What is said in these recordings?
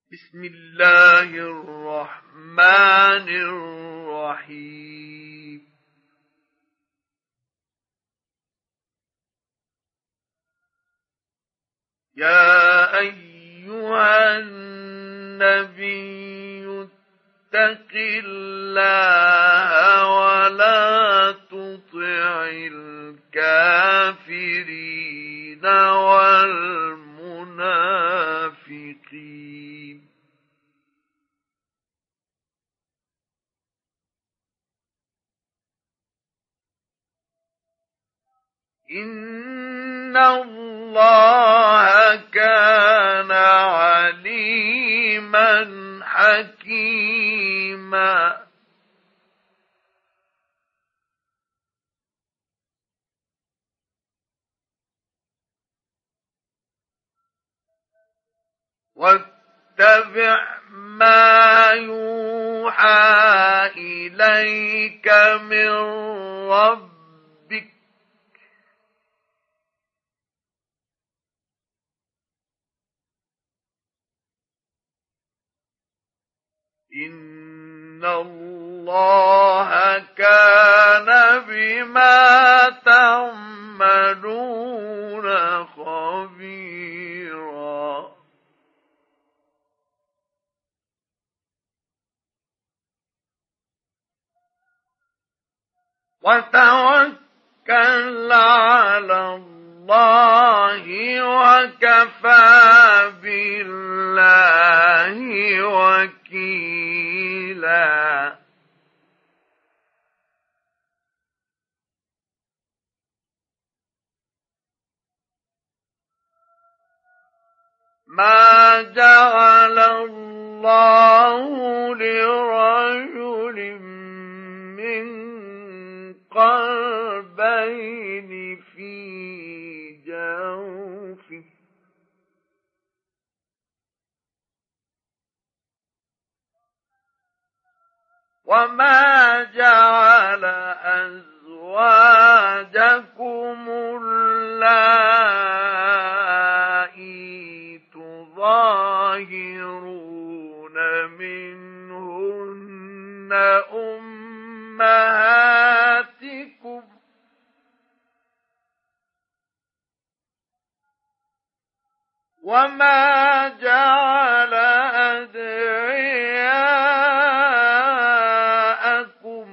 بسم الله الرحمن الرحيم. يا أيها النبي اتق الله ولا تطع الكافرين والمنافقين إن الله كان عليما حكيما. واتبع ما يوحى إليك من ربك إن الله كان بما تعملون خبيرا. وتوكل على الله وكفى بالله وكيلا. ما جعل الله لرجل من قلبين في جوفه وما جعل أزواجكم اللائي تظاهرون منهن أمهاتكم وما جعل أدعياءكم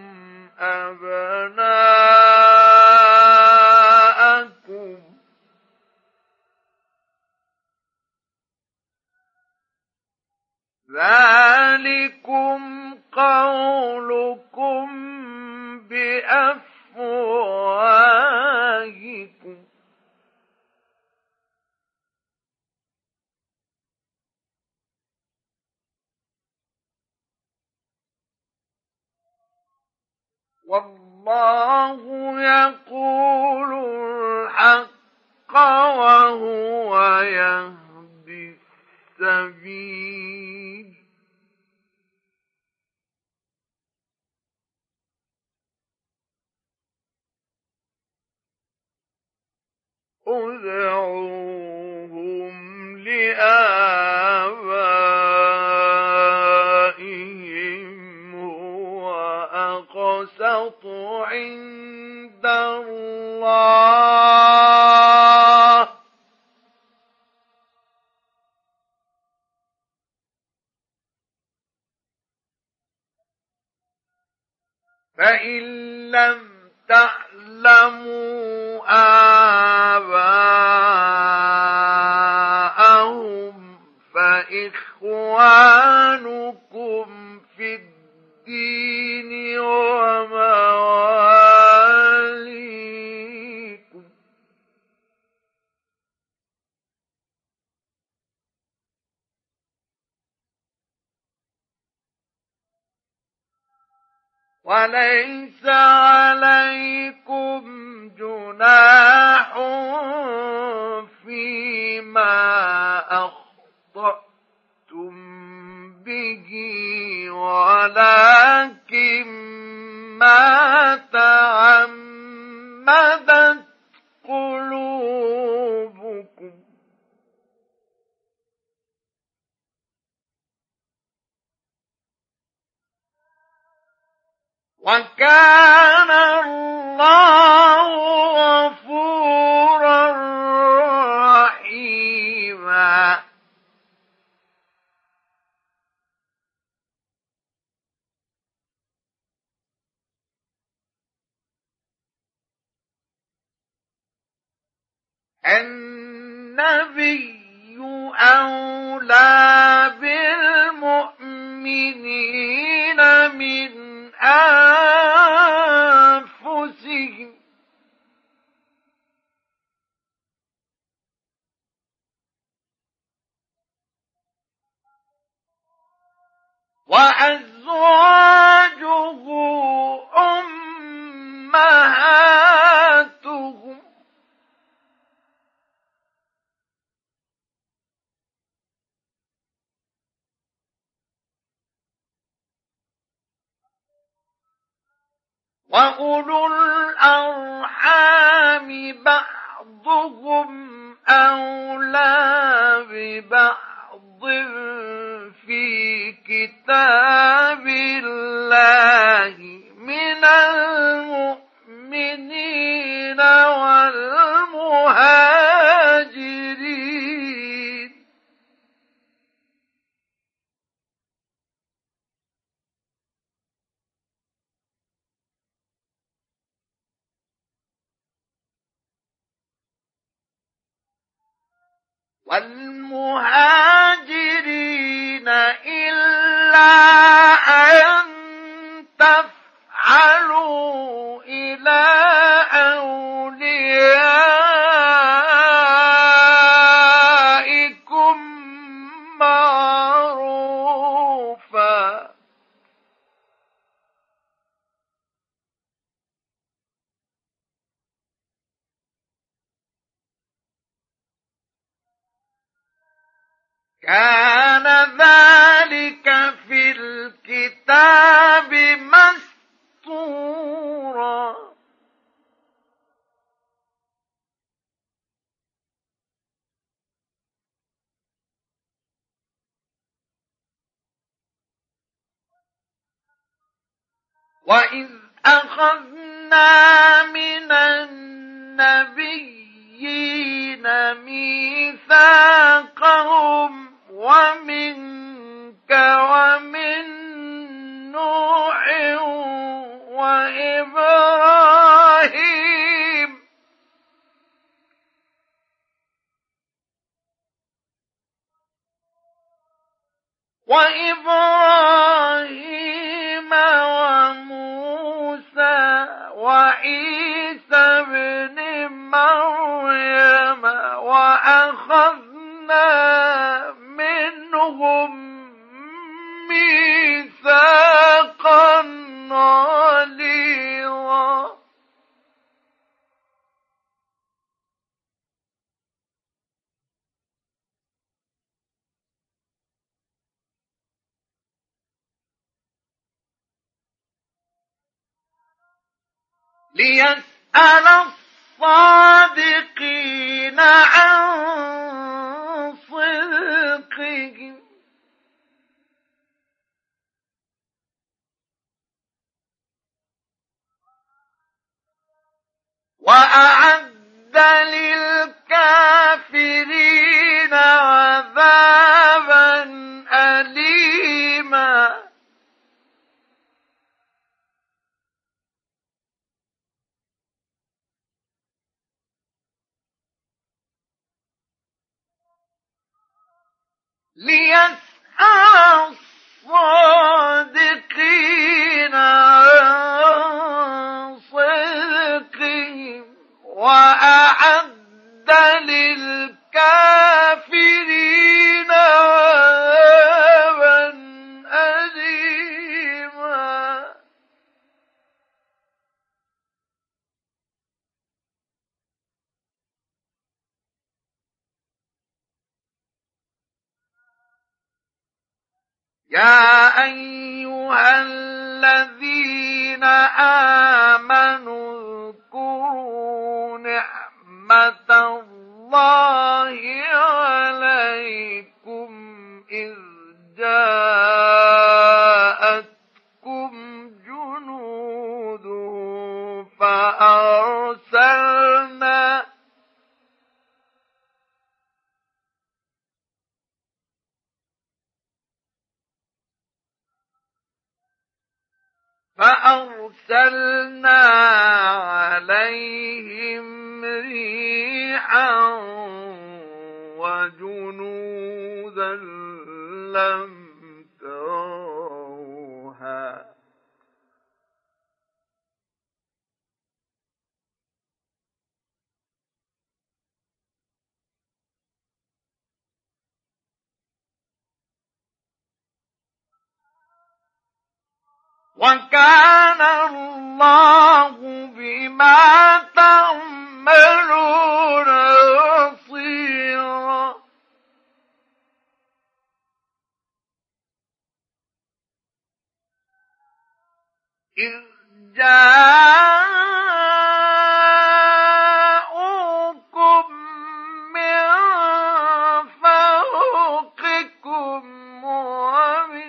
أبناءكم ذلكم قولكم بأفواهكم والله يقول الحق وهو يهدي السبيل. ادعوهم لآبائهم هو أقسط عند الله فإن لم تعلموا آباءهم فإخوانكم في الدين ومواليكم وليس عليكم جناح فيما أخطأتم به ولكن ما تعمدت قلوبكم وكان الله غفورا رحيما. النبي أولى بالمؤمنين من أنفسهم وأزواجه أمهاتهم وأولو الأرحام بعضهم أولى ببعض في كتاب الله من المؤمنين والمهاجرين. والمهاجرين إلا أن تفعلوا إلى أوليائكم معروفا. كان ذلك في الكتاب مسطورا. وإذ أخذنا من النبيين ميثاقهم ومنك ومن نوح وإبراهيم وموسى وعيسى ابن مريم وأخذنا منهم ميثاقا غليظا. ليسأل الصادقين عن صدقهم وأعد للكافرين عذابا أليما. ليسأل الصادقين عن صدقهم وأعد للكافرين عذابا أليما. يا أيها الذين آمنوا اذكروا نعمة الله عليكم إذ جاءتكم جنود فأرسلنا عليهم ريحا وجنودا لم تروها وكان الله بما تعملون بصيرا. إذ جاءوكم من فوقكم ومن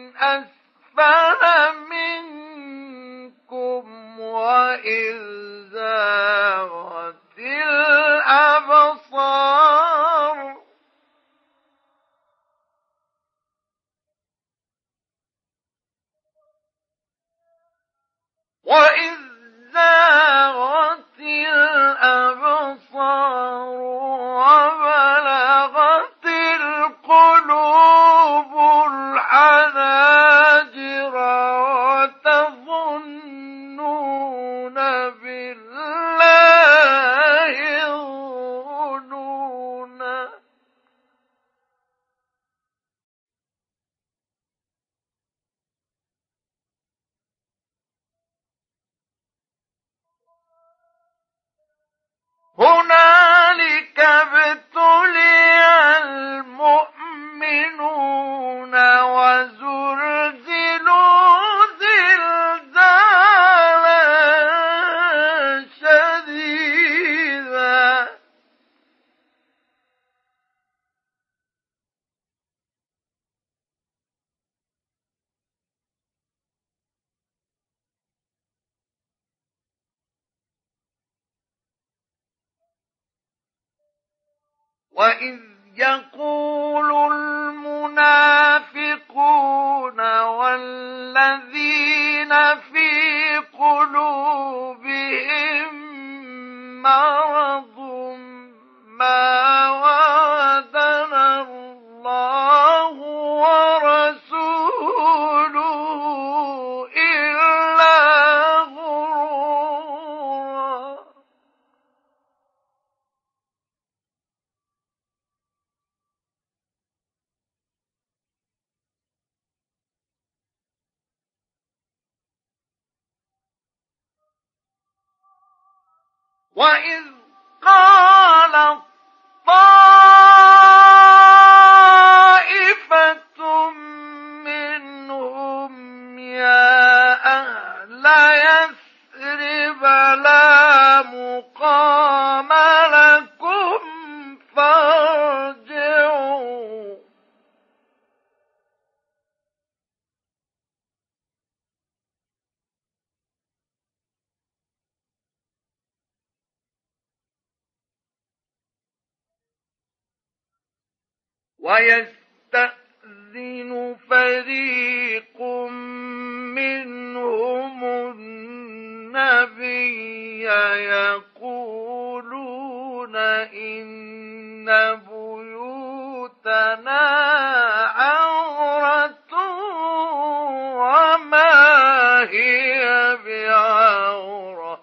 أسفل منكم وإذ زاغت الأبصار وبلغت القلوب الحناجر وتظنون بالله الظنونا. هنالك ابتلي المؤمنون وزلزلوا زلزالا شديدا. وإذ يقول المنافقون والذين في قلوبهم مرض ما وعدنا الله ورسوله إلا غرورا. وإذ قالت طائفة منهم يا أهل يثرب لا مقام لكم فارجعوا. ويستأذن فريق منهم النبي يقولون إن بيوتنا عورة وما هي بعورة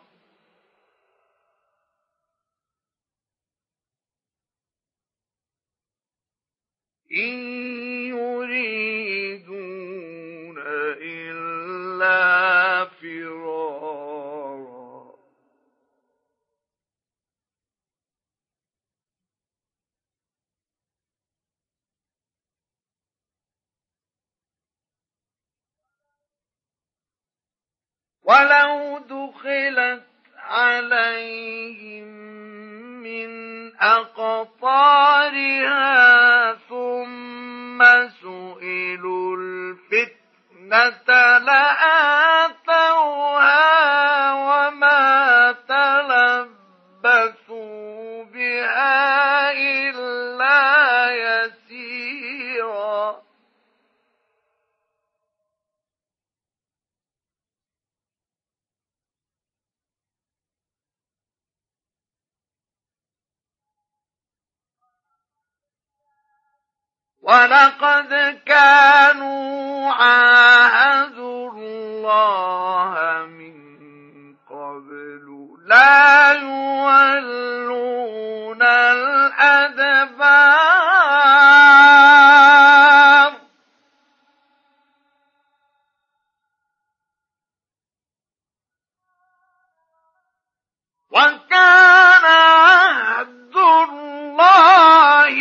إن يريدون إلا فرارا. ولو دخلت عليهم من أقطارها ثم سئلوا الفتنة لآتوها وما تلبثوا بها إلا يسيرا. ولقد كانوا عاهدوا الله من قبل لا يولون الأدبار وكان عهد الله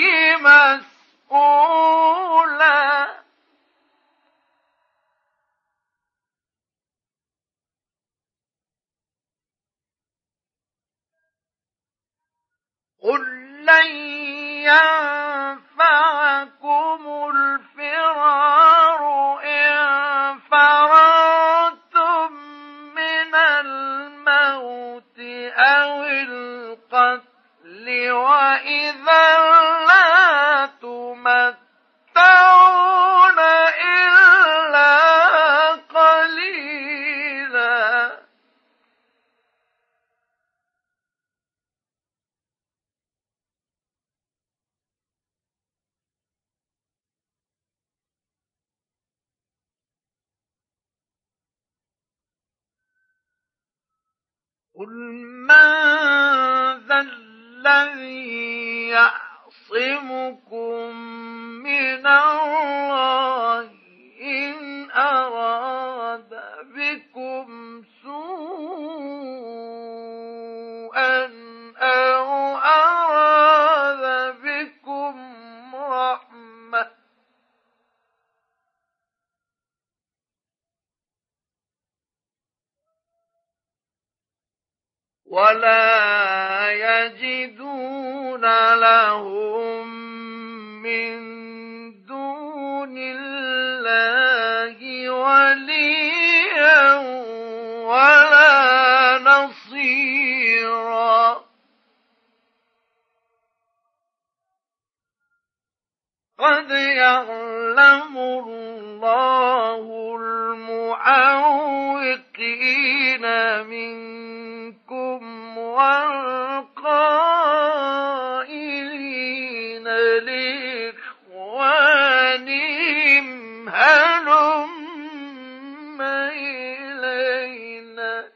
مسؤولا قل لن ينفعكم الفرار إن فررتم من الموت أو القتل وإذا لا تمتعون إلا قليلا قل من ذا الذي يعصمكم من الله إن أراد بكم سوءا أو أراد بكم رحمة ولا يجدون لهم من دون الله وليا ولا نصيرا قد يعلم الله المعوقين منكم والقائلين لإخوانهم هلم إلينا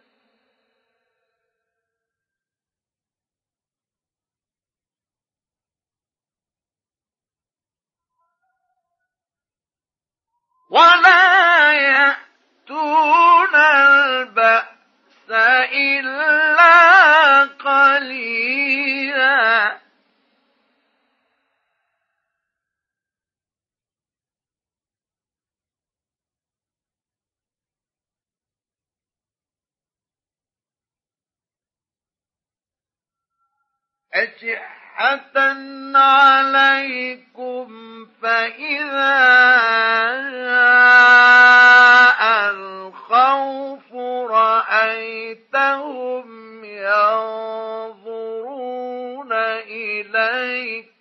ولا يأتون البأس إلا قليلا أشحة عليكم فإذا جاء الخوف رأيتهم ينظرون إليك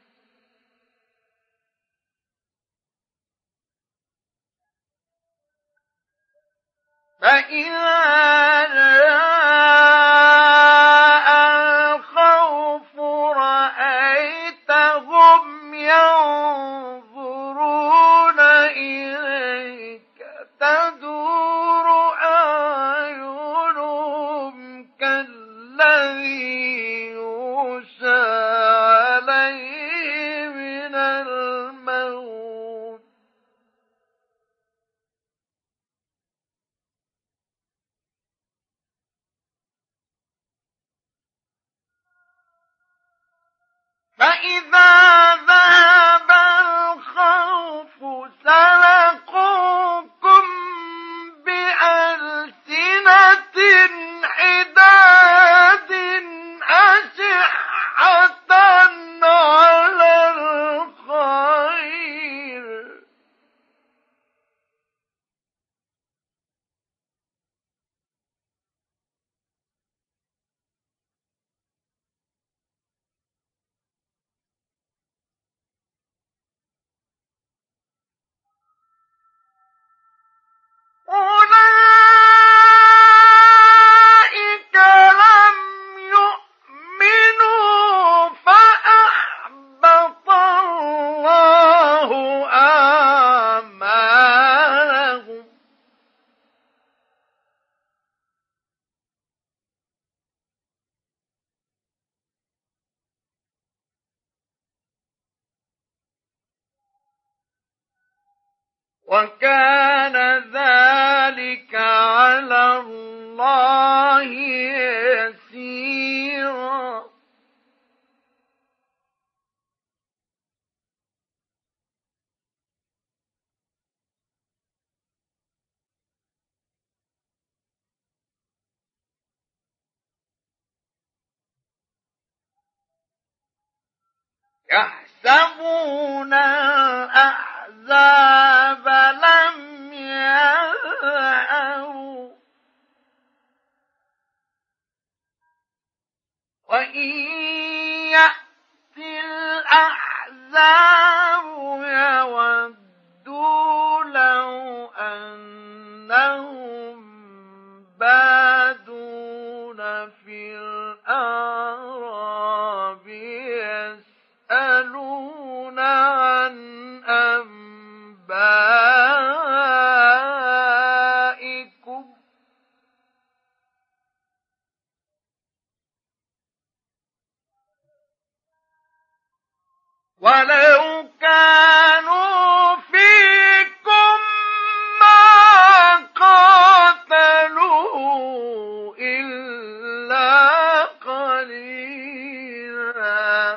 فإذا جاء الخوف رأيتهم ينظرون إليك تدور أعينهم كالذي يغشى عليه من الموت وكان ذلك على الله يسيرا. يحسبون الأحزاب لم يذهبوا وإن يأتي الأحزاب يودوا لو أنهم بادون في الأعراب يسألون عن أنبائكم ولو كانوا فيكم ما قاتلوا إلا قليلا.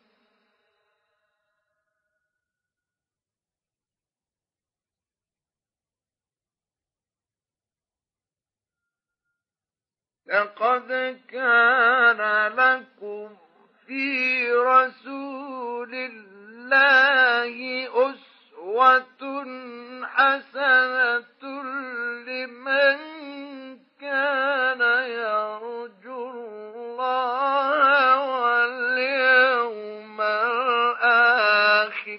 لقد كان لكم في رسول الله أسوة حسنة لمن كان يرجو الله واليوم الآخر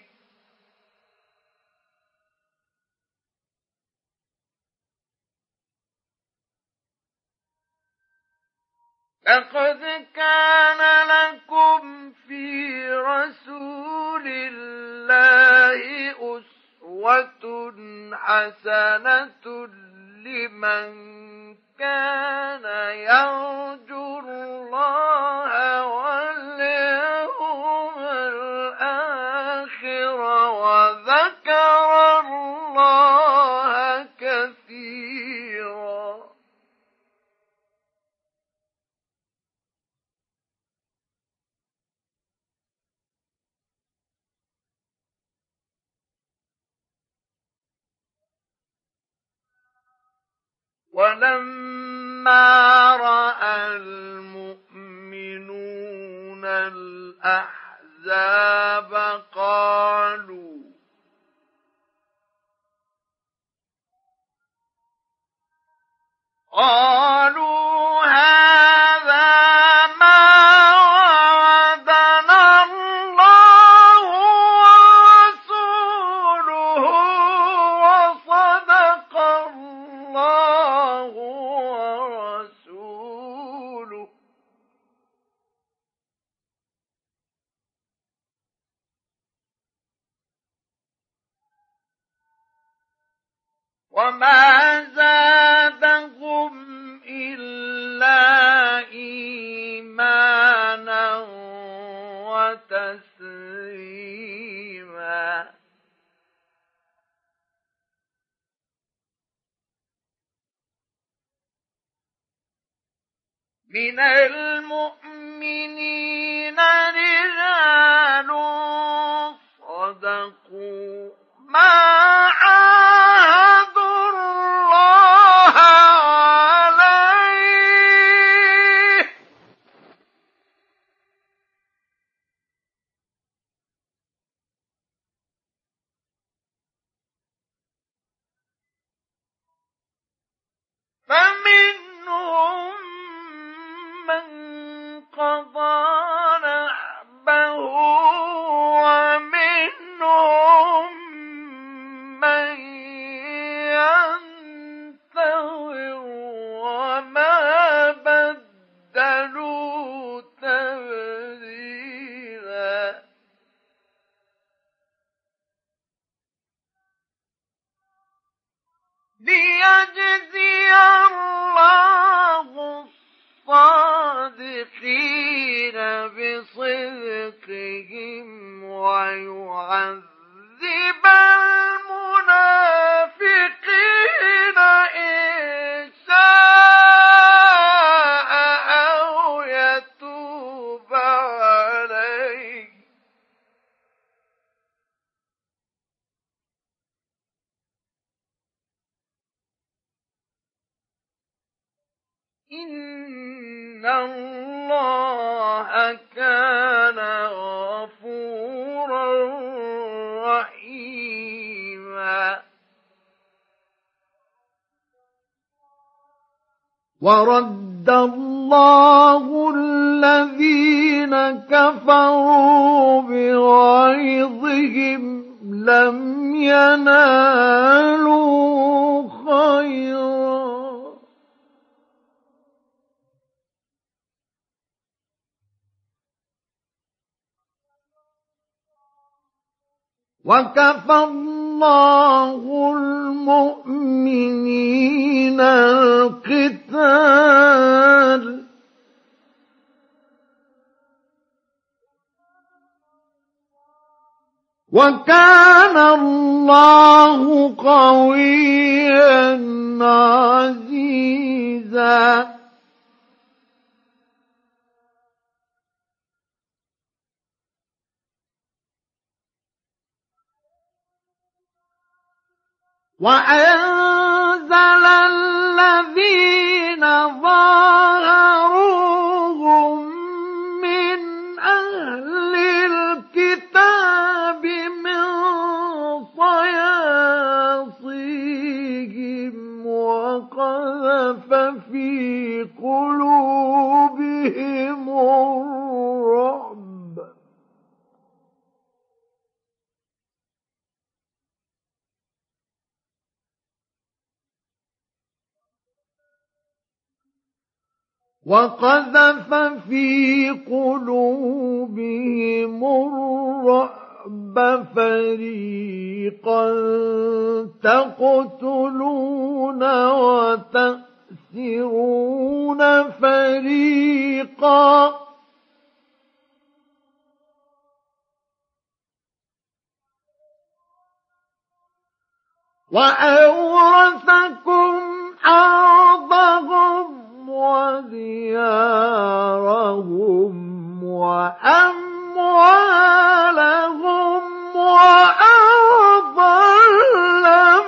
لقد كان لكم في رسول الله أسوة حسنة لمن كان يرجو الله واليوم الآخر وذكر الله كثيرا. ولما رأى المؤمنون الأحزاب قالوا هذا ما وعدنا الله ورسوله وصدق الله ورسوله وما زادهم إلا إيمانا وتسليما. من المؤمنين رجال صدقوا ما عاهدوا الله عليه فمنهم من قضى نحبه ومنهم من ينتظر وما بدلوا تبديلا. ليجزي الله الصادقين بصدقهم ويعذب المنافقين إِنَّ اللَّهَ كَانَ غَفُورًا رَّحِيمًا. وَرَدَّ اللَّهُ الَّذِينَ كَفَرُوا بِغَيظِهِمْ لَمْ يَنَالُوا خَيْرًا وَكَفَى اللَّهُ الْمُؤْمِنِينَ الْقِتَالَ وَكَانَ اللَّهُ قَوِيًّا عَزِيزًا. وَأَنزَلَ الَّذِينَ ظَاهَرُوهُم مِّنْ أَهْلِ الْكِتَابِ مِنْ صَيَاصِيهِمْ وَقَذَفَ فِي قُلُوبِهِمُ الرُّعْبَ فَرِيقًا تَقْتُلُونَ وَتَأْسِرُونَ فَرِيقًا وَأَوْرَثَكُمْ أَرْضَهُمْ وَدِيَارَهُمْ وَأَمْوَالَهُمْ وَأَرْضًا لَّمْ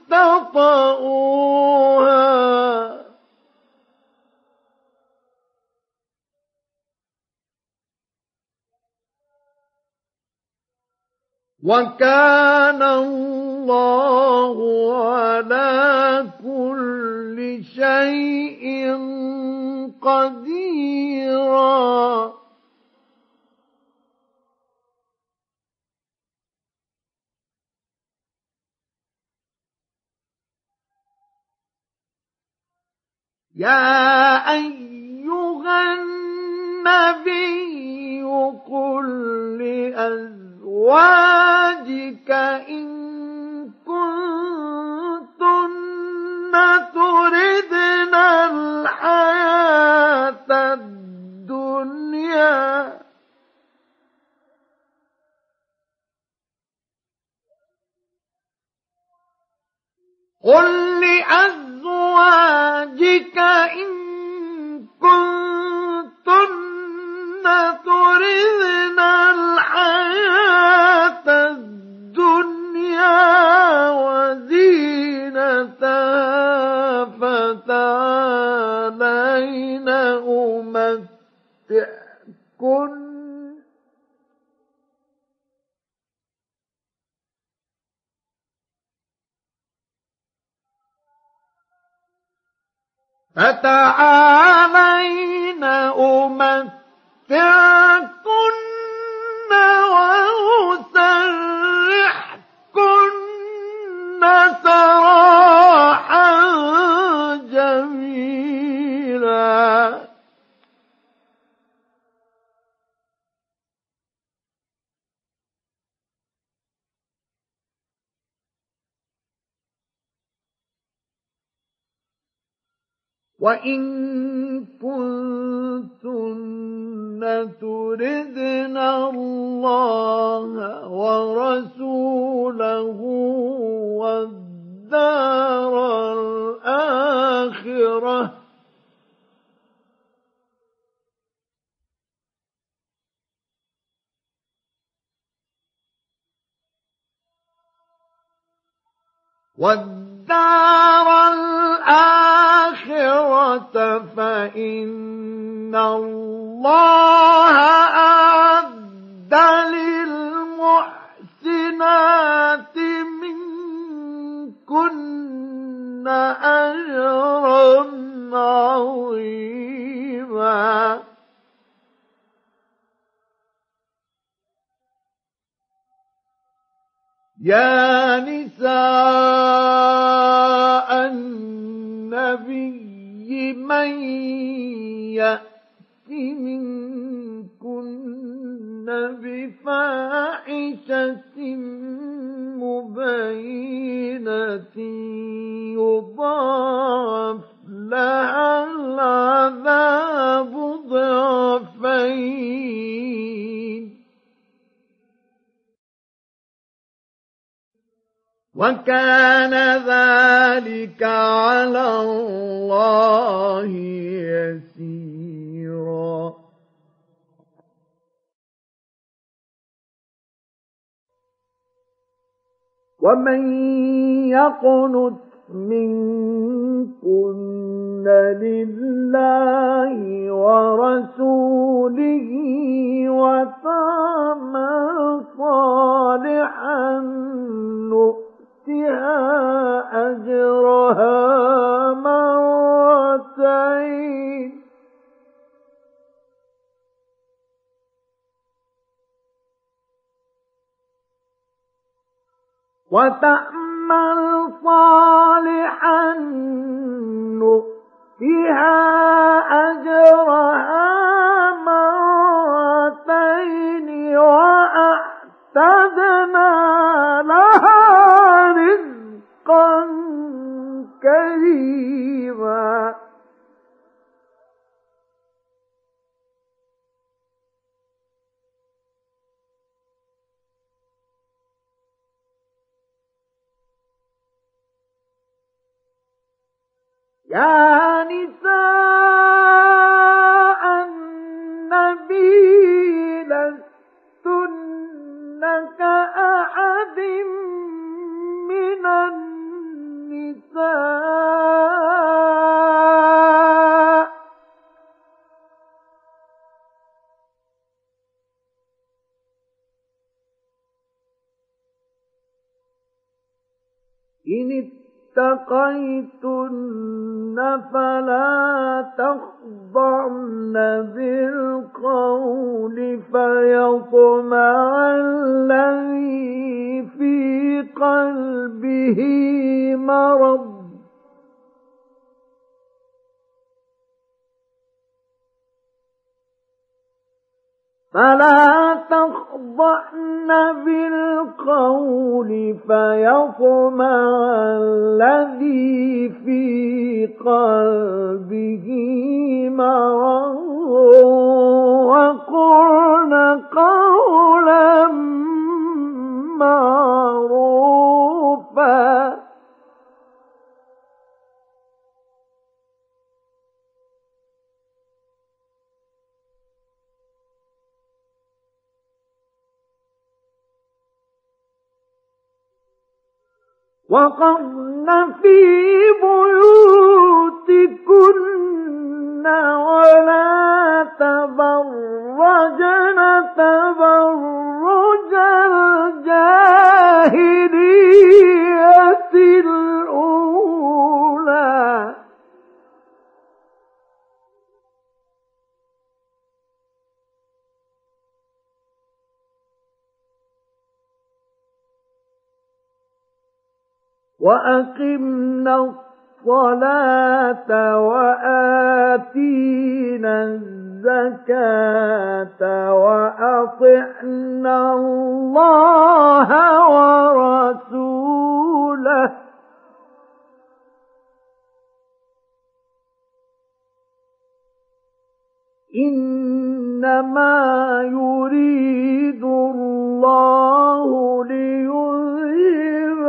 تَطَئُوهَا وَكَانَ اللَّهُ عَلَى كُلِّ شَيْءٍ قَدِيرًا. يَا أَيُّهَا النَّبِيُّ قُل لِّأَزْوَاجِكَ إِن كُنتُنَّ تُرِدْنَ الْحَيَاةَ الدُّنْيَا قُل لِّأَزْوَاجِكَ إِن كُنتُنَّ تُرِدْنَ الْحَيَاةَ الدُّنْيا وَزِينَتَهَا فَتَعَالَيْنَ أُمَتِّعْكُنَّ وَأُسَرِّحْكُنَّ سَرَاحًا جَمِيلًا. وَإِن كُنتُنَّ تُرِدْنَ اللَّهَ وَرَسُولَهُ وَالدَّارَ الْآخِرَةَ فإن الله أعد للمحسنات منكن أجرا عظيما. يا نساء النبي من يأت منكن بفاحشة مبينة يضاعف لها العذاب ضعفين وكان ذلك على الله يسيرا. ومن يقنت منكن لله ورسوله وتعمل صالحا نؤتها أجرها مرتين وتعمل صالحا نؤتها أجرها مرتين وأعتدنا لها رزقا كريما. يا نساء النبي لستن كأحد من النساء إن اتقيتن فلا تخضعن بالقول فيطمع الذي في قلبه مرض فلا تخضعن بالقول فيطمع الذي في قلبه مرض وقلن قولا معروفا. وقرن في بيوتكن ولا تبرجن تبرج الجاهلية الأولى وأقمنا الصلاة وآتينا الزكاة وأطعنا الله ورسوله إنما يريد الله ليذهب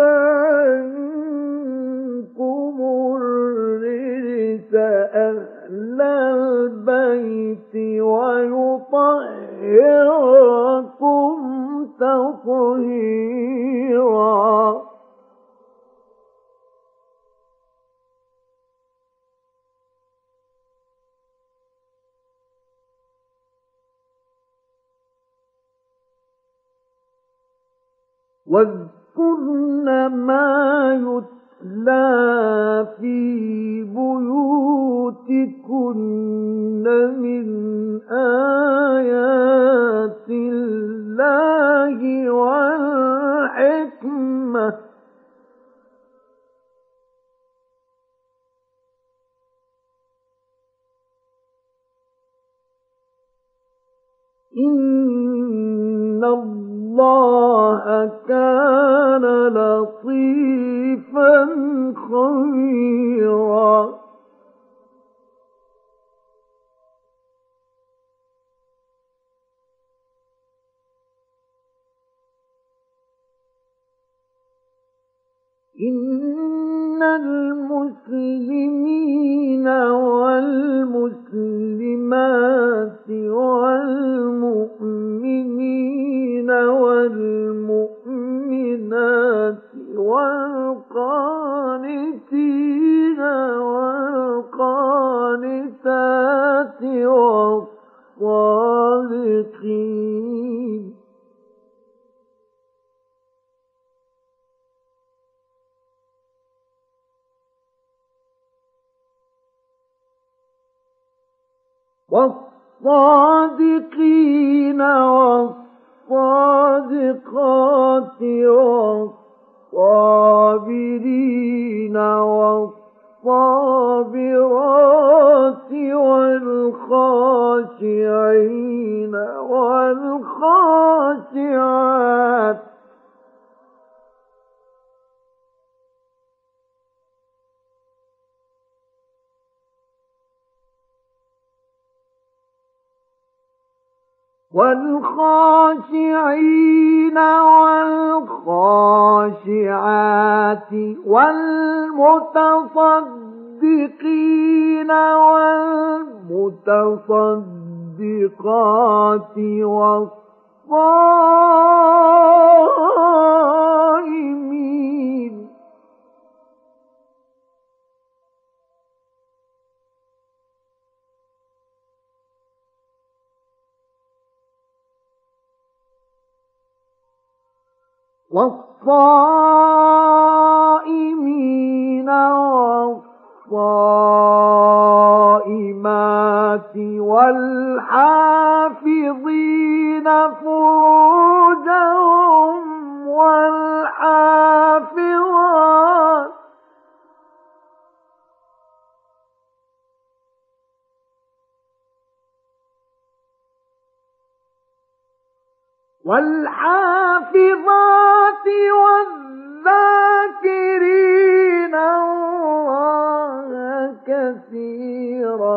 عنكم الرجس أهل البيت ويطهركم تطهيرا. واذكرن ما يتلى في بيوتكن من آيات الله والحكمة إن الله كان لطيفا خبيرا إن المسلمين والمسلمات والمؤمنين والمؤمنات والقانتين والقانتات والصادقين والصادقين والصادقات والصابرين والصابرات والخاشعين والخاشعات والخاشعين والخاشعات والمتصدقين والمتصدقات والصائمين والصائمين والصائمات والحافظين فروجهم والحافظات والحافظات والذاكرين الله كثيرا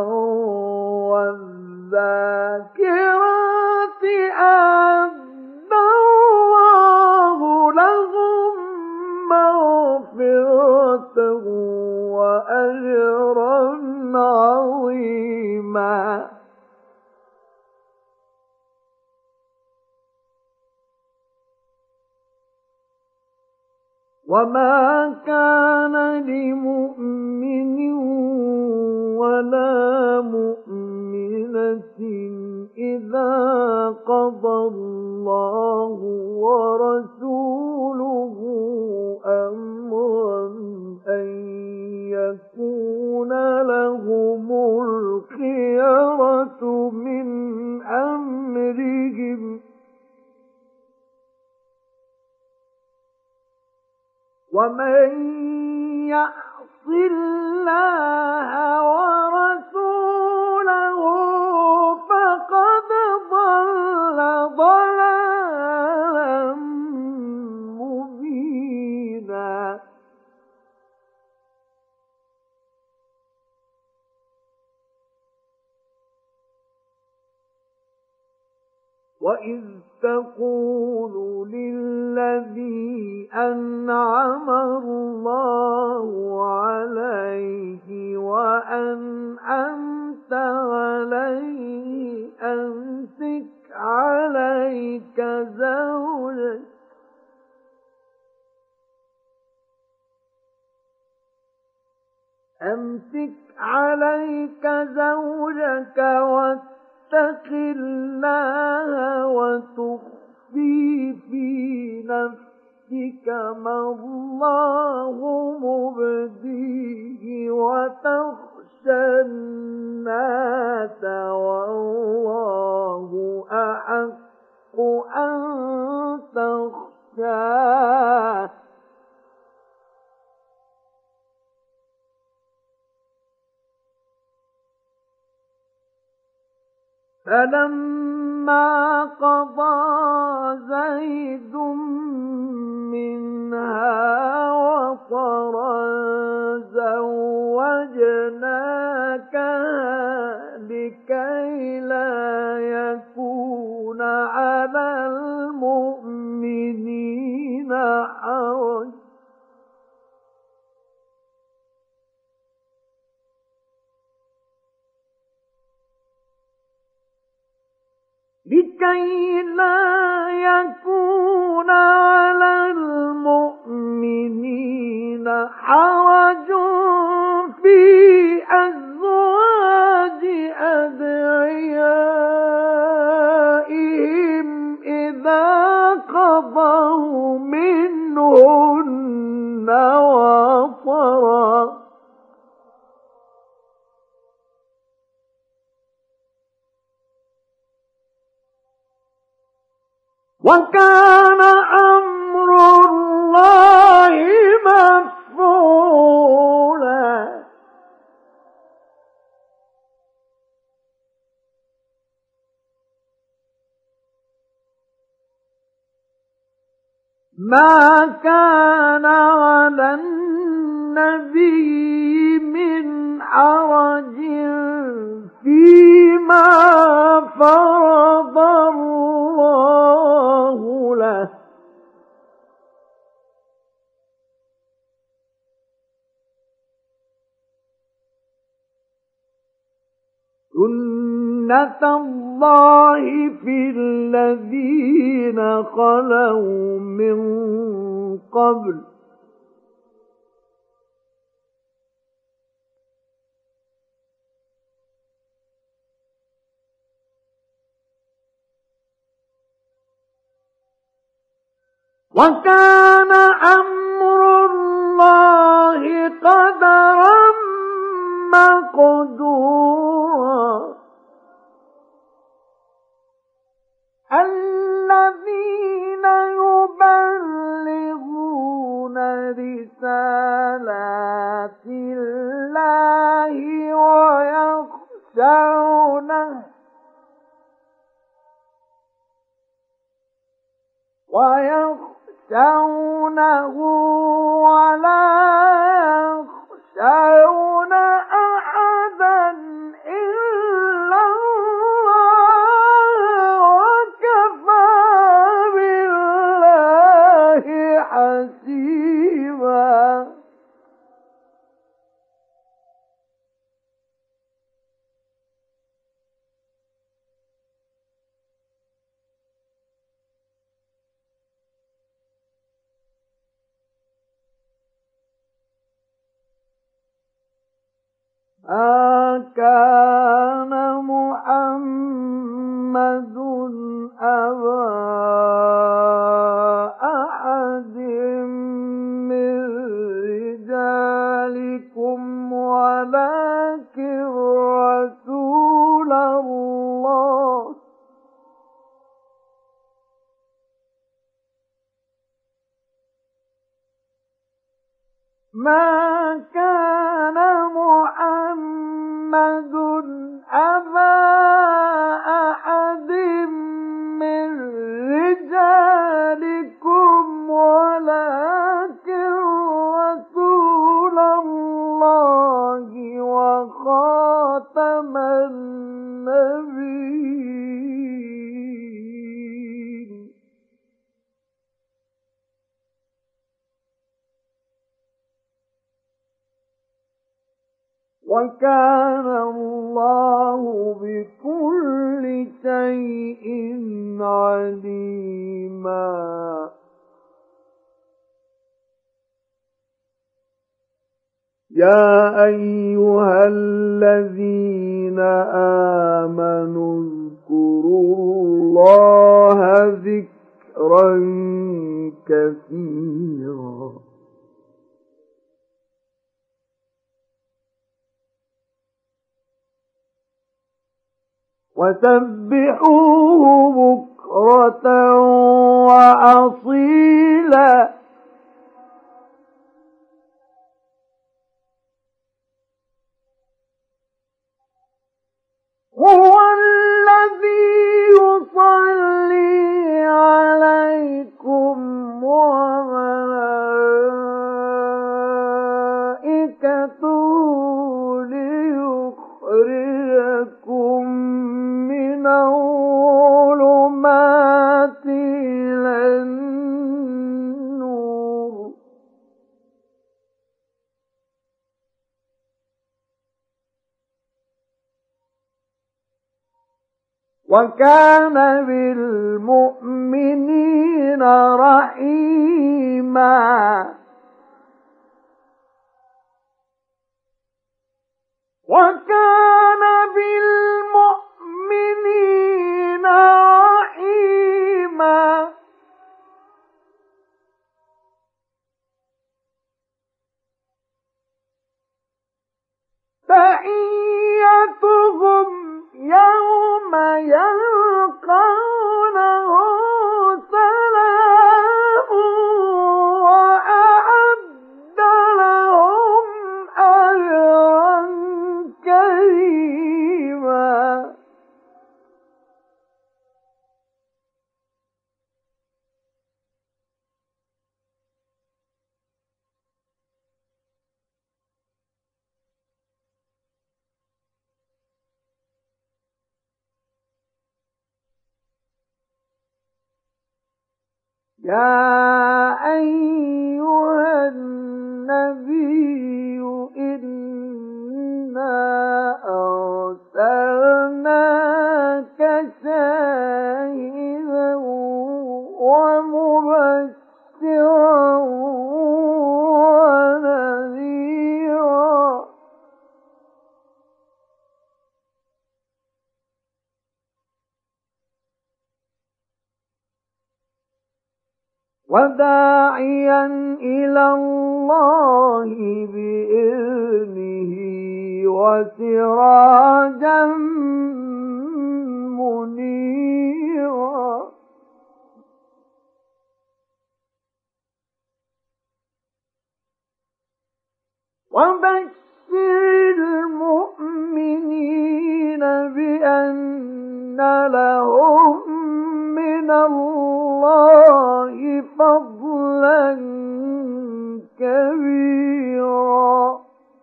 والذاكرات أعد الله لهم مغفرة وأجرا عظيما وما كان لمؤمن ولا مؤمنة إذا قضى الله ورسوله أمرا أن يكون لهم الخيرة من أمرهم ومن يعص الله ورسوله فقد ضل ضلالا مبينا وإذ تقول للذي أنعم الله عليه وأنعمت عليه أمسك عليك زوجك واتق الله وتخفي في نفسك ما الله مبديه وتخشى الناس والله أحق أن تخشاه فلما قضى زيد منها وطرا زوجناكها لكي لا يكون على المؤمنين حرج على المؤمنين حرج في أزواج أدعيائهم إذا قضوا منهن وطرا وكان أمر الله مفعولا ما كان على النبي من حرج فيما فرض الله له سنة الله في الذين خلوا من قبل وكان أمر الله قدرا مقدورا الذين يبلغون رسالات الله ويخشونه ولا يخشون أحدا إلا الله وكفى بالله حسيبا كان محمد أبا أحد من رجالكم ولكن رسول الله ما كان محمد أبا أحد من رجالكم ولكن رسول الله وخاتم النبيين وكان الله بكل شيء عليما يا أيها الذين آمنوا اذكروا الله ذكرا كثيرا وسبحوه بكرة وأصيلا هو الذي يصلي عليكم وملائكته ليخرجكم من الظلمات إلى النور وكان بالمؤمنين رحيما وكان بالمؤمنين رحيما تحيتهم يوم يلقونه سلام وأعد لهم أجرا كريما يا أيها النبي إنا أرسلناك شاهدا ومبشرا ونذيرا وداعيا إلى الله بإذنه وسراجا منيرا وبشر المؤمنين بأن لهم من الله فضلا كبيرا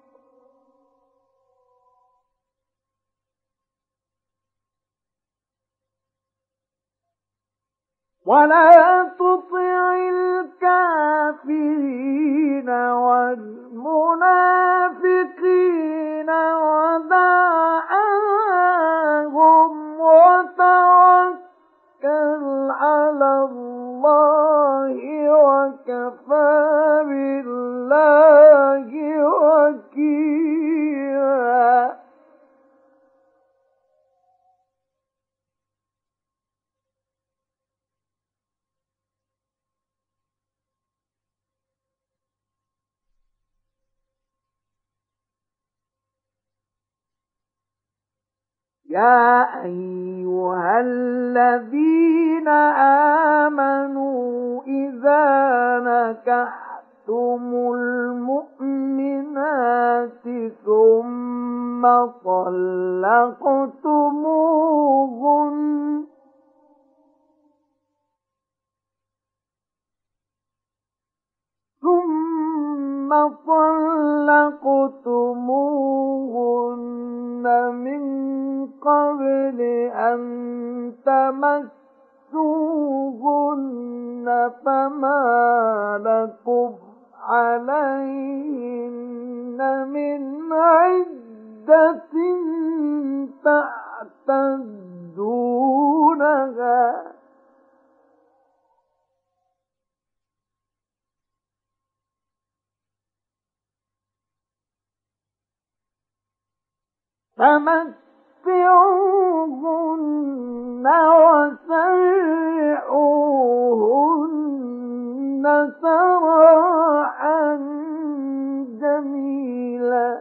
ولا تطع الكافرين والمنافقين ودع عنهم وتوكل على الله وكفى بالله وكيلا يا أيها الذين آمنوا إذا نكحتم المؤمنات ثم طلقتموهن من قبل أن تمسوهن فما لكم عليهن من عدة تعتدونها فمتعوهن وسرحوهن سراحا جميلا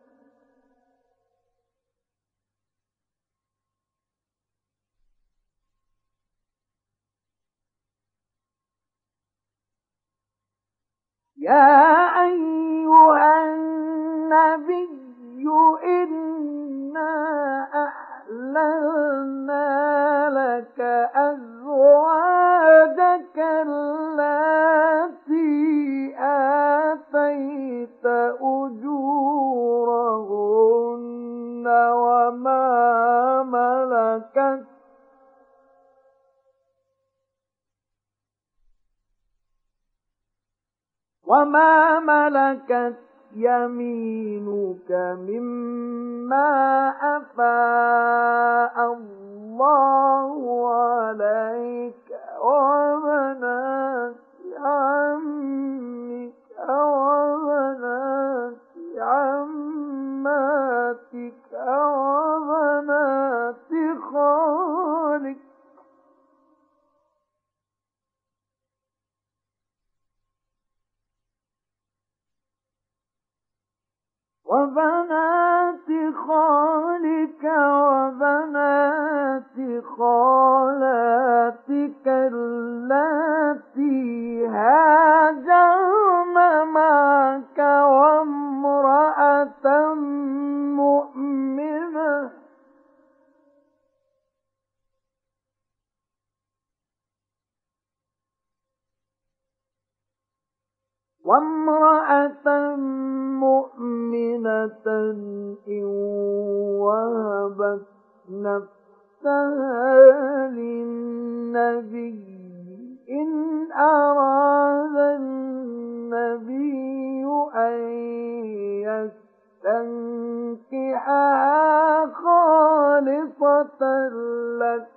يا أيها النبي إنا أحللنا لك أزواجك التي آتيت أجورهن وما ملكت يمينك مما أفاء الله عليك وبنات عمك وبنات عماتك وبنات خالك وبنات خالك وبنات خالاتك اللاتي هاجرن معك وامرأة مؤمنة إن وهبت نفسها للنبي إن أراد النبي أن يستنكحها خالصة لك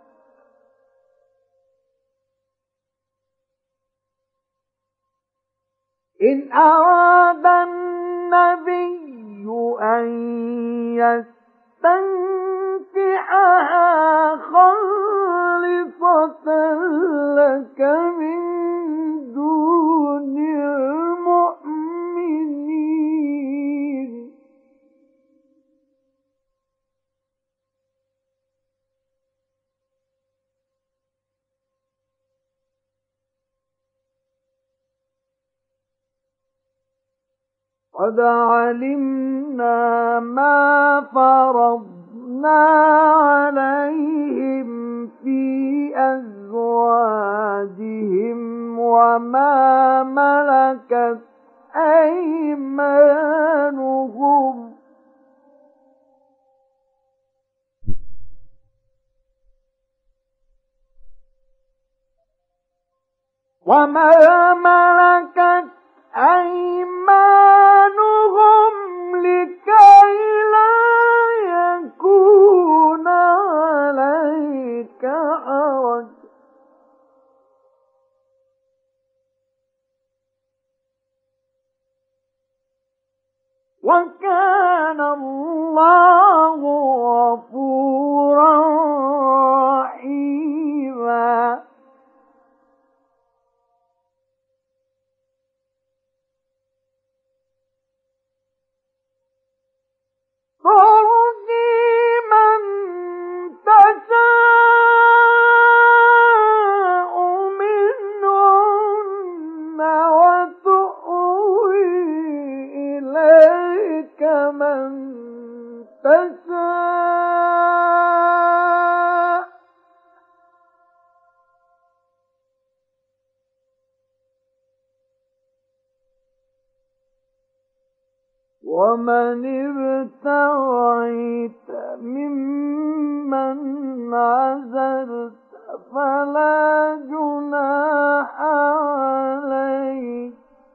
إن أراد النبي أن يستنكحها خالصة لك من دون المؤمنين قد علمنا ما فرضنا عليهم في أزواجهم وما ملكت أيمانهم لكي لا يكون عليك حرج وكان الله غفورا رحيما ترجي من تشاء منهن وتؤوي إليك من تشاء ومن ابتغيت ممن عزلت فلا جناح عليك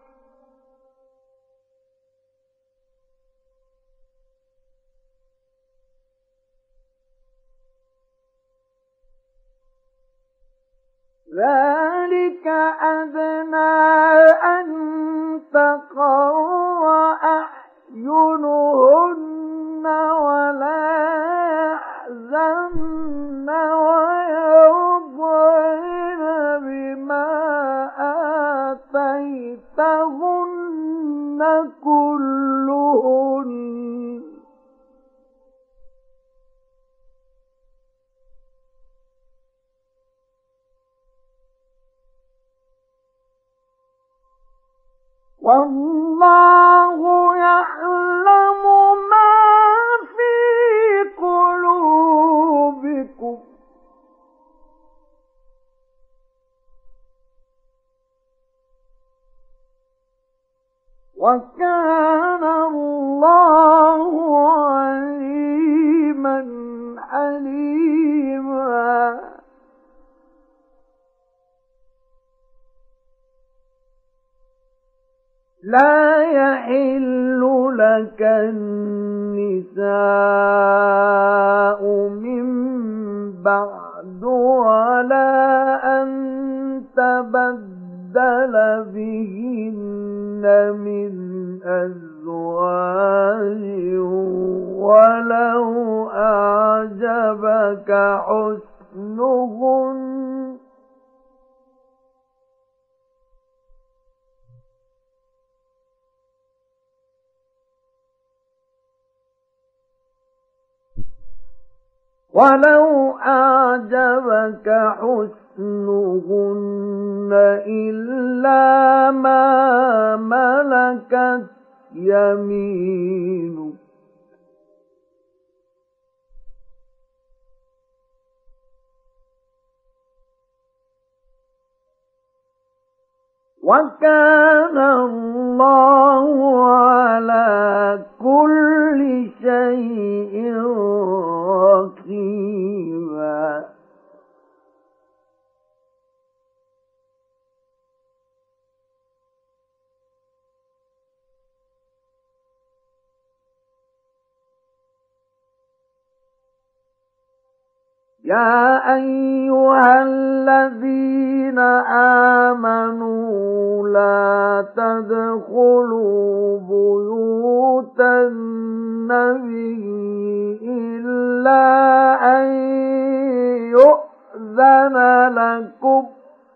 ذلك أدنى أن تقر أعينهن ولا يحزن ويرضين بما آتينهن كلهن والله يعلم ما في قلوبكم وكان الله عليما حليما لا يحل لك النساء من بعد ولا أن تبدل بهن من أزواج ولو أعجبك حسنهن إلا ما ملكت يمينك وكان الله على كل شيء رقيبا يا أيها الذين آمنوا لا تدخلوا بيوت النبي إلا أن يؤذن لكم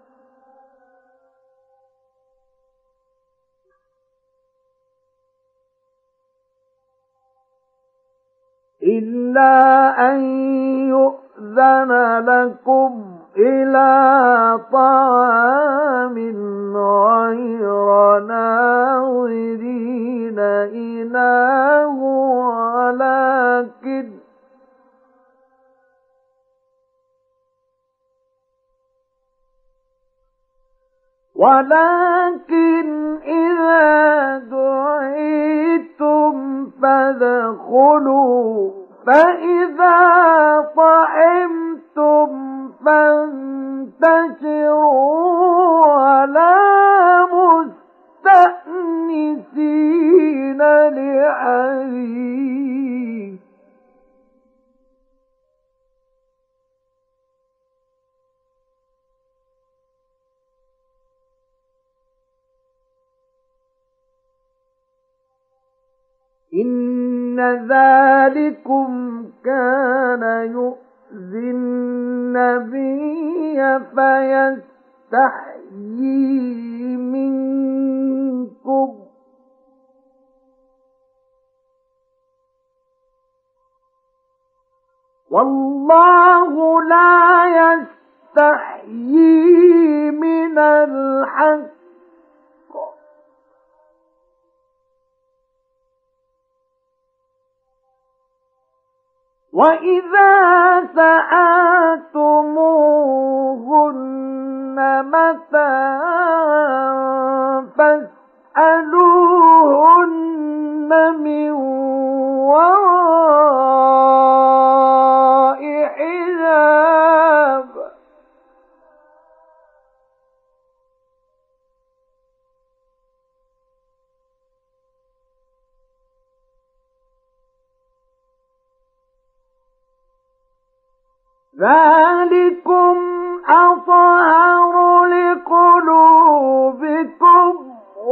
إلى طعام غير ناظرين إناه ولكن إذا دعيتم فادخلوا فإذا طعمتم فانتشروا ولا مستأنسين لحديث إن ذلكم كان يؤذي النبي فيستحيي منكم والله لا يستحيي من الحق وإذا سألتموهن متاعا فاسألوهن من وراء حجاب ذلكم أطهر لقلوبكم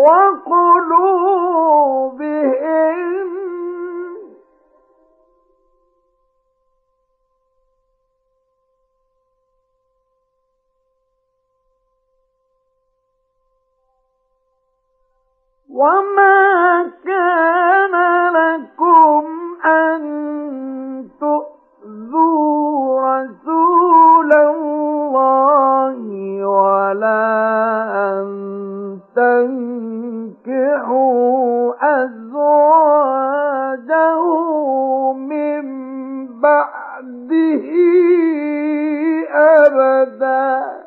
وقلوبهم وما كان لكم أن تؤذوا رسول الله ولا أن تنكحوا أزواجه من بعده أبدا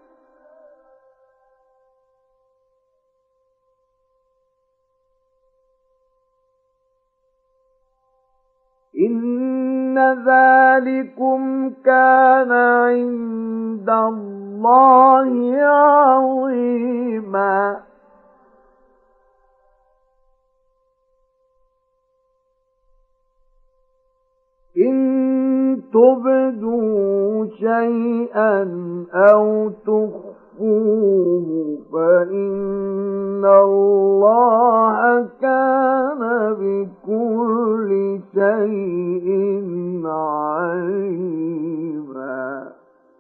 إن ذلكم كان عند الله عظيما إن تبدوا شيئا أو تخفوه فإن الله كان بكل شيء عليما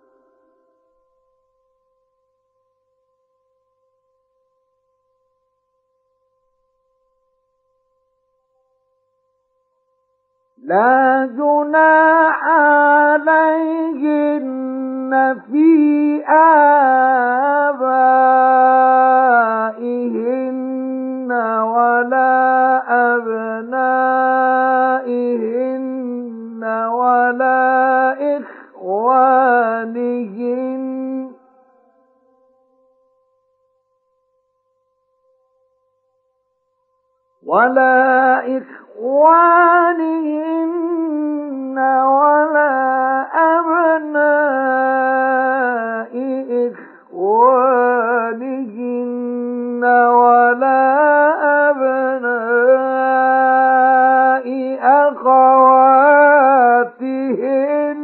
لا جناح عليهن في آبائهن ولا أبنائهن ولا إخوانهن ولا أبناء إخوانهن ولا أبناء أخواتهن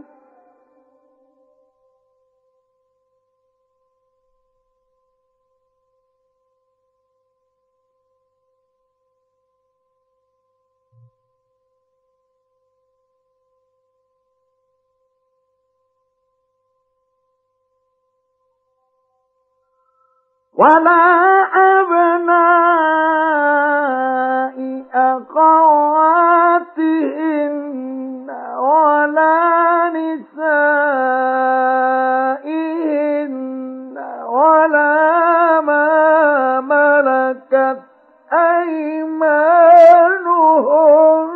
ولا أبناء أخواتهن ولا نسائهن ولا ما ملكت أيمانهن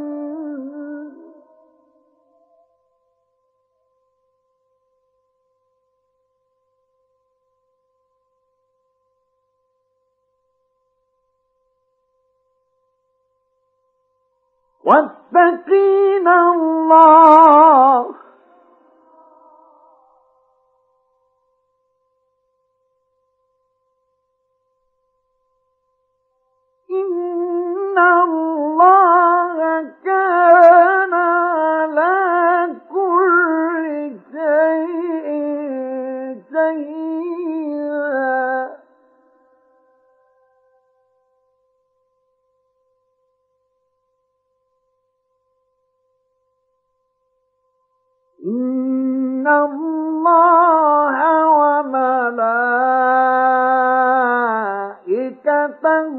واتقين الله إن الله كان على كل شيء شهيدا إن الله وملائكته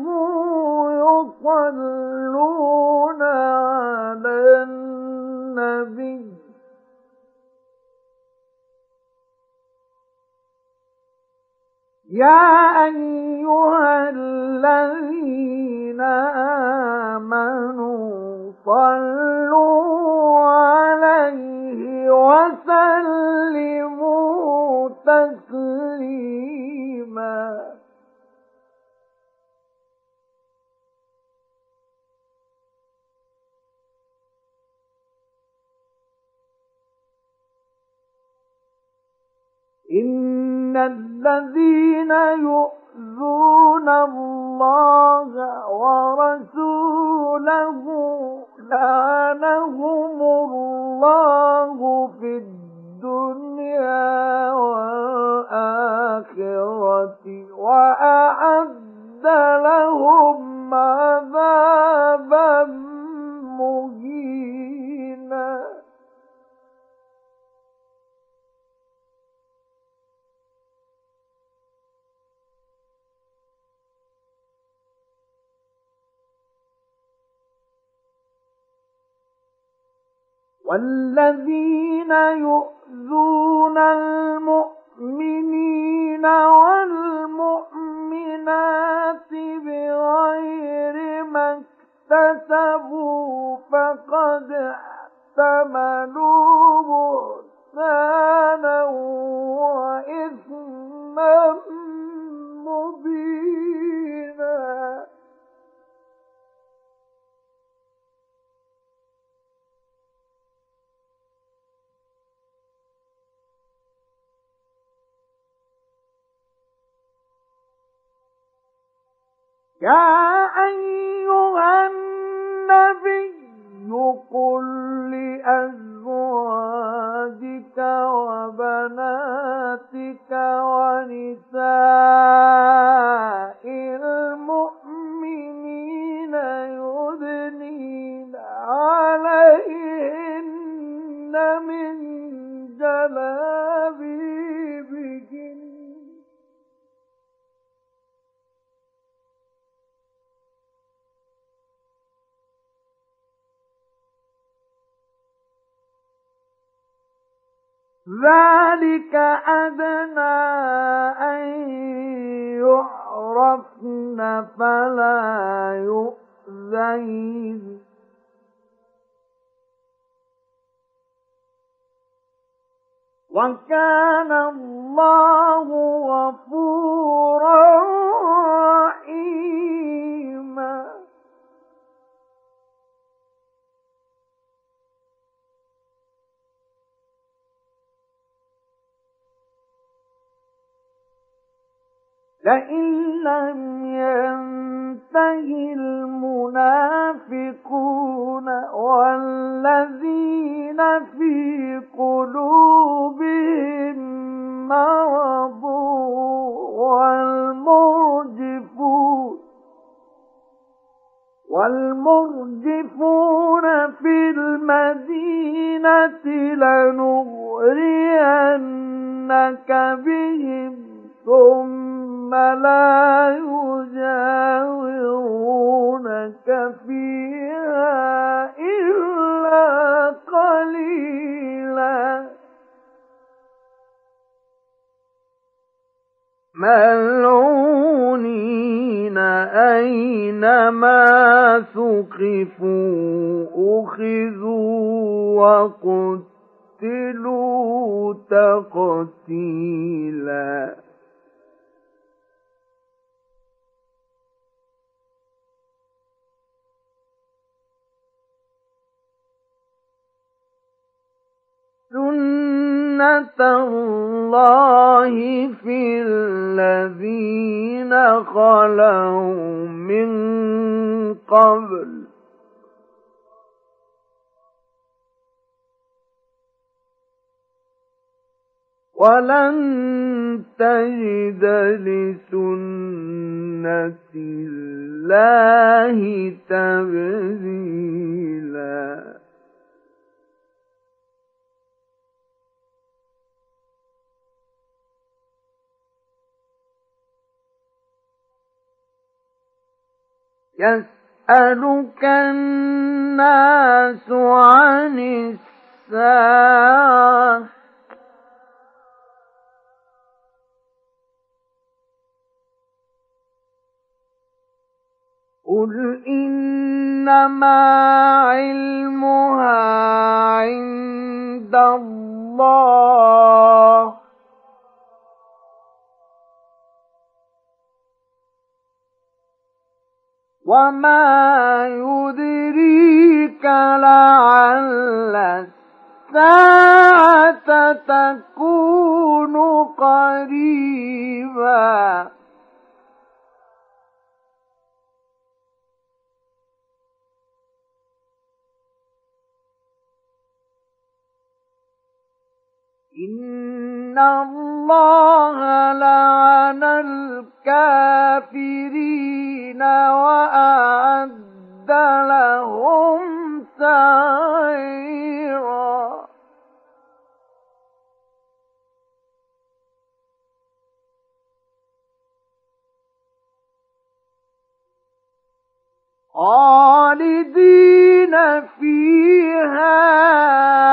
يصلون على النبي يا أيها الذين آمنوا صلوا عليه وسلموا تسليما إن الذين يؤذون الله ورسوله لعنهم الله في الدنيا والآخرة وأعد لهم عذابا مهينا والذين يؤذون المؤمنين والمؤمنات بغير ما اكتسبوا فقد احتملوا بهتانا وإثما مبينا. يا أيها النبي قل لأزواجك وبناتك ونساء المؤمنين يدنين عليهن من جلابيبهن ذلك أدنى أن يعرفن فلا يؤذين وكان الله غفورا رحيما. لئن لم ينته المنافقون والذين في قلوبهم مرض والمرجفون في المدينة لنغرينك بهم ثم لا يجاورونك فيها إلا قليلا ملعونين أينما ثقفوا أخذوا وقتلوا تقتيلا. سنة الله في الذين خلوا من قبل ولن تجد لسنة الله تبديلا. يسألك الناس عن الساعة قل إنما علمها عند الله وما يدريك لعل الساعة تكون قريبا. إن الله لعن الكافرين وأعد لهم سعيرا. خالدين فيها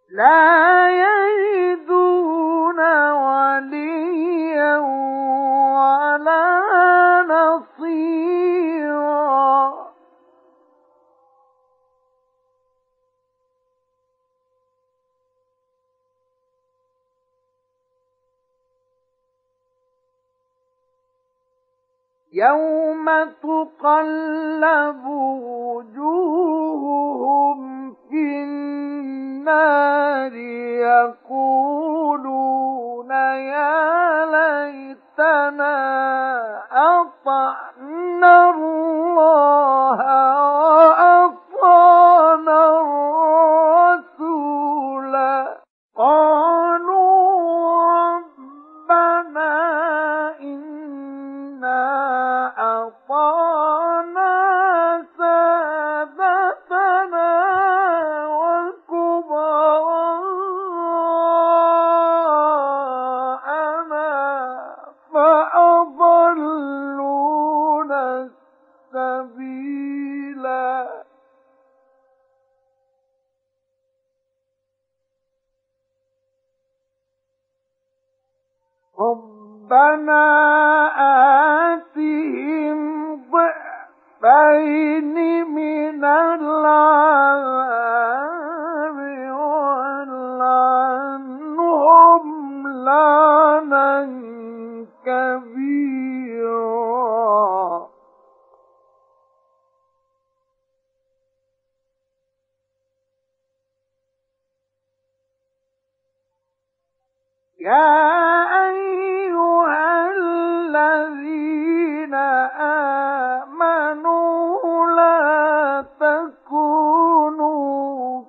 لا يجدون وليا ولا نصيرا. يوم تقلب وجوههم في النار يقولون يا ليتنا أطعنا الله وأطعنا الرسول. قالوا ربنا أطعنا سادتنا وكبراءنا فأضلونا السبيلا. ربنا آتهم ضعفين من العذاب والعنهم لعنا كبيرا. يا أيها الذين آمنوا لا تكونوا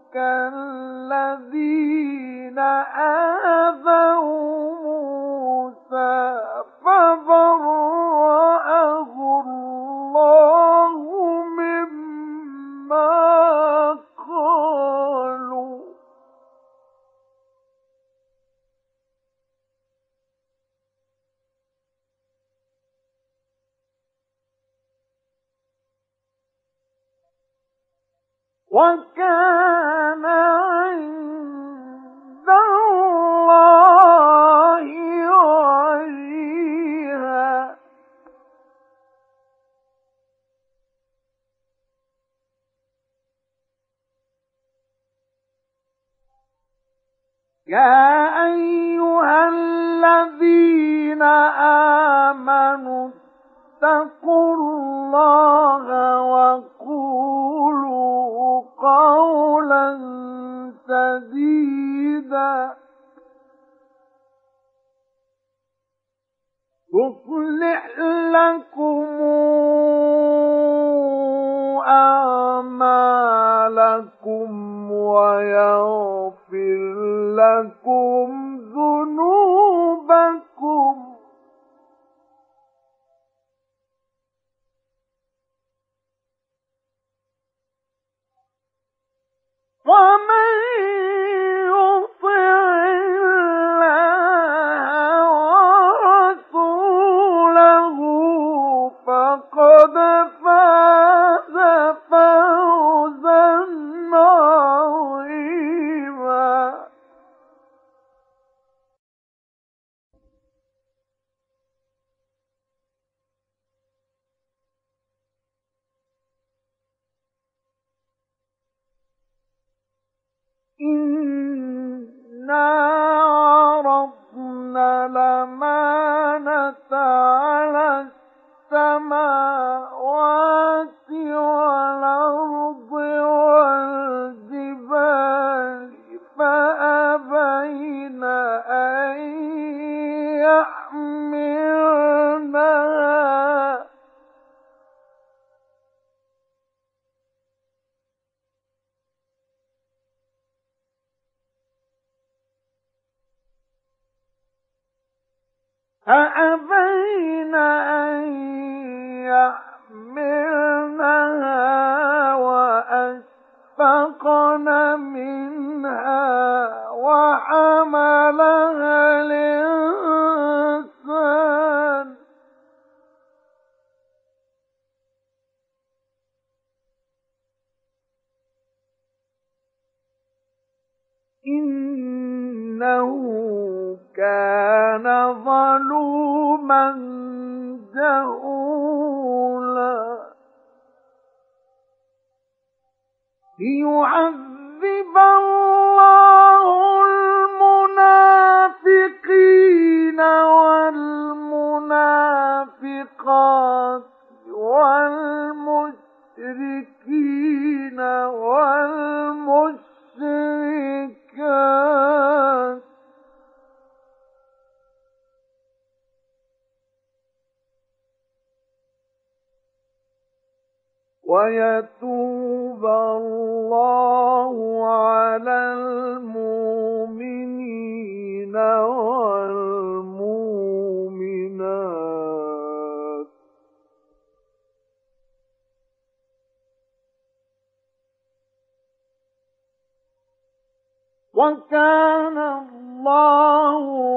كالذين آذوا موسى فبرأه الله مما قالوا. وكان عند الله وجيها. يا أيها الذين آمنوا اتقوا الله وقولوا قولا سديدا يصلح لكم أعمالكم ويغفر لكم ذنوبكم ومن يطع الله ورسوله فقد فاز فوزا عظيما. إنا عرضنا الأمانة على السماوات والأرض والجبال فأبين أن يحملنها وأشفقن منها وحملها الإنسان إنه إنه كان ظلوما جهولا ليعذب الله المنافقين والمنافقات والمشركين والمشركات ويتوب الله على المؤمنين والمؤمنات وكان الله